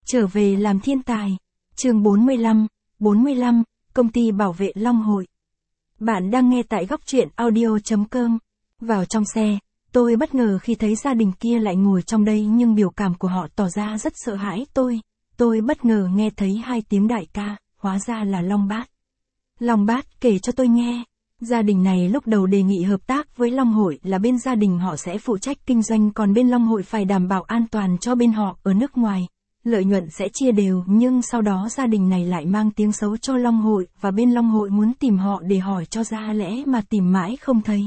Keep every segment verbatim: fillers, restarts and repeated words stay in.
Trở về làm thiên tài. Chương bốn mươi lăm, bốn mươi lăm, công ty bảo vệ Long Hội. Bạn đang nghe tại góc truyện audio chấm com. Vào trong xe, tôi bất ngờ khi thấy gia đình kia lại ngồi trong đây, nhưng biểu cảm của họ tỏ ra rất sợ hãi tôi. Tôi bất ngờ nghe thấy hai tiếng đại ca, hóa ra là Long Bát. Long Bát kể cho tôi nghe, gia đình này lúc đầu đề nghị hợp tác với Long Hội là bên gia đình họ sẽ phụ trách kinh doanh, còn bên Long Hội phải đảm bảo an toàn cho bên họ ở nước ngoài. Lợi nhuận sẽ chia đều, nhưng sau đó gia đình này lại mang tiếng xấu cho Long Hội, và bên Long Hội muốn tìm họ để hỏi cho ra lẽ mà tìm mãi không thấy.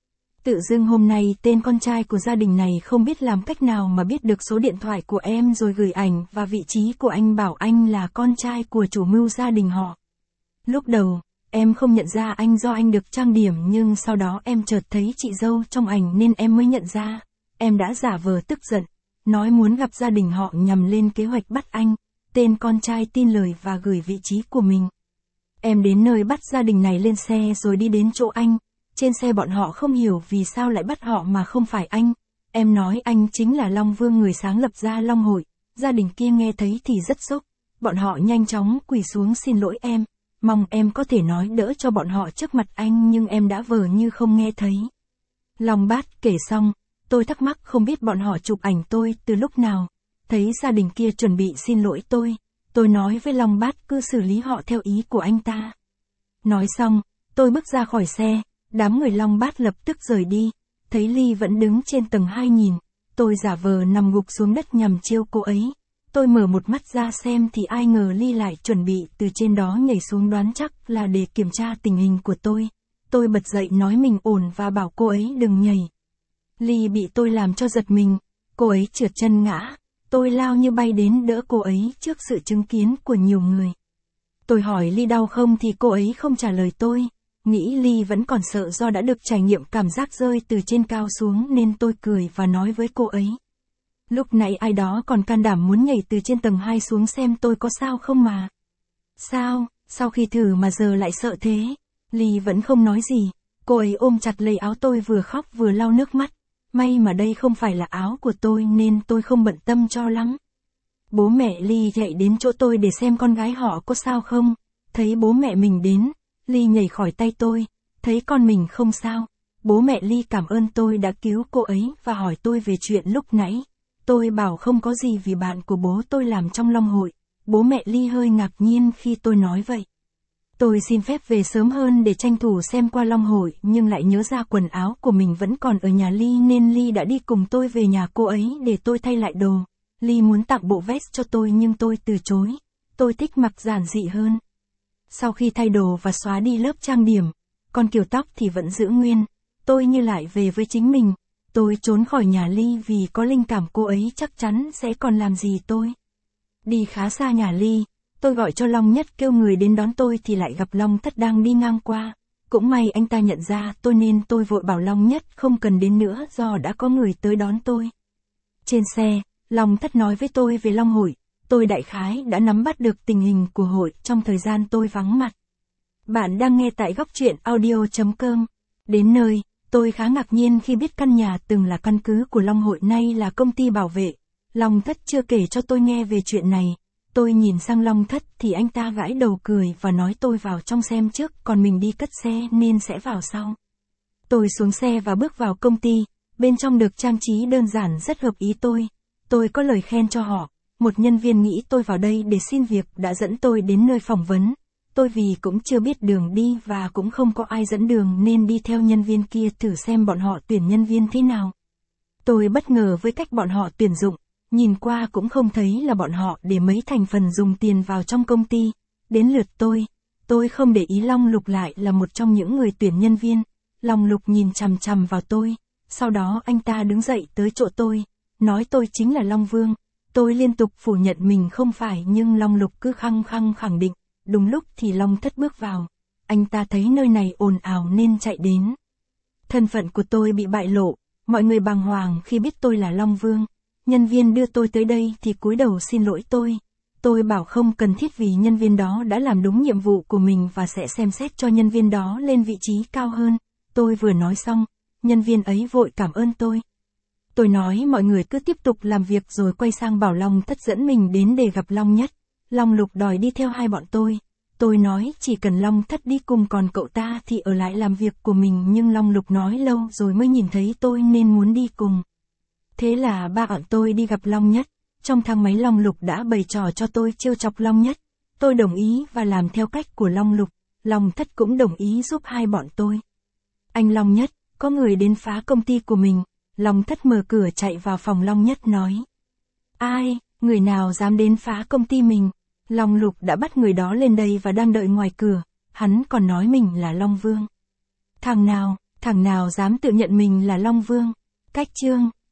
Tự dưng hôm nay tên con trai của gia đình này không biết làm cách nào mà biết được số điện thoại của em rồi gửi ảnh và vị trí của anh, bảo anh là con trai của chủ mưu gia đình họ. Lúc đầu, em không nhận ra anh do anh được trang điểm, nhưng sau đó em chợt thấy chị dâu trong ảnh nên em mới nhận ra. Em đã giả vờ tức giận, nói muốn gặp gia đình họ nhằm lên kế hoạch bắt anh. Tên con trai tin lời và gửi vị trí của mình. Em đến nơi bắt gia đình này lên xe rồi đi đến chỗ anh. Trên xe bọn họ không hiểu vì sao lại bắt họ mà không phải anh. Em nói anh chính là Long Vương, người sáng lập ra Long Hội. Gia đình kia nghe thấy thì rất sốc. Bọn họ nhanh chóng quỳ xuống xin lỗi em. Mong em có thể nói đỡ cho bọn họ trước mặt anh, nhưng em đã vờ như không nghe thấy. Long Bát kể xong, tôi thắc mắc không biết bọn họ chụp ảnh tôi từ lúc nào. Thấy gia đình kia chuẩn bị xin lỗi tôi, tôi nói với Long Bát cứ xử lý họ theo ý của anh ta. Nói xong, tôi bước ra khỏi xe, đám người Long Bát lập tức rời đi. Thấy Ly vẫn đứng trên tầng hai nhìn, tôi giả vờ nằm gục xuống đất nhằm trêu cô ấy. Tôi mở một mắt ra xem thì ai ngờ Ly lại chuẩn bị từ trên đó nhảy xuống, đoán chắc là để kiểm tra tình hình của tôi. Tôi bật dậy nói mình ổn và bảo cô ấy đừng nhảy. Ly bị tôi làm cho giật mình, cô ấy trượt chân ngã. Tôi lao như bay đến đỡ cô ấy trước sự chứng kiến của nhiều người. Tôi hỏi Ly đau không thì cô ấy không trả lời tôi. Nghĩ Ly vẫn còn sợ do đã được trải nghiệm cảm giác rơi từ trên cao xuống nên tôi cười và nói với cô ấy. Lúc nãy ai đó còn can đảm muốn nhảy từ trên tầng hai xuống xem tôi có sao không mà. Sao, sau khi thử mà giờ lại sợ thế? Ly vẫn không nói gì, cô ấy ôm chặt lấy áo tôi vừa khóc vừa lau nước mắt. May mà đây không phải là áo của tôi nên tôi không bận tâm cho lắm. Bố mẹ Ly chạy đến chỗ tôi để xem con gái họ có sao không. Thấy bố mẹ mình đến, Ly nhảy khỏi tay tôi, thấy con mình không sao. Bố mẹ Ly cảm ơn tôi đã cứu cô ấy và hỏi tôi về chuyện lúc nãy. Tôi bảo không có gì vì bạn của bố tôi làm trong Long Hội. Bố mẹ Ly hơi ngạc nhiên khi tôi nói vậy. Tôi xin phép về sớm hơn để tranh thủ xem qua Long Hội, nhưng lại nhớ ra quần áo của mình vẫn còn ở nhà Ly nên Ly đã đi cùng tôi về nhà cô ấy để tôi thay lại đồ. Ly muốn tặng bộ vest cho tôi nhưng tôi từ chối. Tôi thích mặc giản dị hơn. Sau khi thay đồ và xóa đi lớp trang điểm, còn kiểu tóc thì vẫn giữ nguyên. Tôi như lại về với chính mình. Tôi trốn khỏi nhà Ly vì có linh cảm cô ấy chắc chắn sẽ còn làm gì tôi. Đi khá xa nhà Ly, tôi gọi cho Long Nhất kêu người đến đón tôi thì lại gặp Long Thất đang đi ngang qua. Cũng may anh ta nhận ra tôi nên tôi vội bảo Long Nhất không cần đến nữa do đã có người tới đón tôi. Trên xe, Long Thất nói với tôi về Long Hội. Tôi đại khái đã nắm bắt được tình hình của hội trong thời gian tôi vắng mặt. Bạn đang nghe tại góc truyện audio chấm com. Đến nơi, tôi khá ngạc nhiên khi biết căn nhà từng là căn cứ của Long Hội nay là công ty bảo vệ. Long Thất chưa kể cho tôi nghe về chuyện này. Tôi nhìn sang Long Thất thì anh ta gãi đầu cười và nói tôi vào trong xem trước, còn mình đi cất xe nên sẽ vào sau. Tôi xuống xe và bước vào công ty. Bên trong được trang trí đơn giản rất hợp ý tôi. Tôi có lời khen cho họ. Một nhân viên nghĩ tôi vào đây để xin việc đã dẫn tôi đến nơi phỏng vấn. Tôi vì cũng chưa biết đường đi và cũng không có ai dẫn đường nên đi theo nhân viên kia thử xem bọn họ tuyển nhân viên thế nào. Tôi bất ngờ với cách bọn họ tuyển dụng. Nhìn qua cũng không thấy là bọn họ để mấy thành phần dùng tiền vào trong công ty. Đến lượt tôi, tôi không để ý Long Lục lại là một trong những người tuyển nhân viên. Long Lục nhìn chằm chằm vào tôi, sau đó anh ta đứng dậy tới chỗ tôi, nói tôi chính là Long Vương. Tôi liên tục phủ nhận mình không phải nhưng Long Lục cứ khăng khăng khẳng định. Đúng lúc thì Long Thất bước vào. Anh ta thấy nơi này ồn ào nên chạy đến. Thân phận của tôi bị bại lộ, mọi người bàng hoàng khi biết tôi là Long Vương. Nhân viên đưa tôi tới đây thì cúi đầu xin lỗi tôi. Tôi bảo không cần thiết vì nhân viên đó đã làm đúng nhiệm vụ của mình và sẽ xem xét cho nhân viên đó lên vị trí cao hơn. Tôi vừa nói xong, nhân viên ấy vội cảm ơn tôi. Tôi nói mọi người cứ tiếp tục làm việc rồi quay sang bảo Long Thất dẫn mình đến để gặp Long Nhất. Long Lục đòi đi theo hai bọn tôi. Tôi nói chỉ cần Long Thất đi cùng còn cậu ta thì ở lại làm việc của mình, nhưng Long Lục nói lâu rồi mới nhìn thấy tôi nên muốn đi cùng. Thế là ba bọn tôi đi gặp Long Nhất. Trong thang máy Long Lục đã bày trò cho tôi trêu chọc Long Nhất. Tôi đồng ý và làm theo cách của Long Lục. Long Thất cũng đồng ý giúp hai bọn tôi. Anh Long Nhất, có người đến phá công ty của mình. Long Thất mở cửa chạy vào phòng Long Nhất nói. Ai, người nào dám đến phá công ty mình? Long Lục đã bắt người đó lên đây và đang đợi ngoài cửa. Hắn còn nói mình là Long Vương. Thằng nào, thằng nào dám tự nhận mình là Long Vương? Cách chương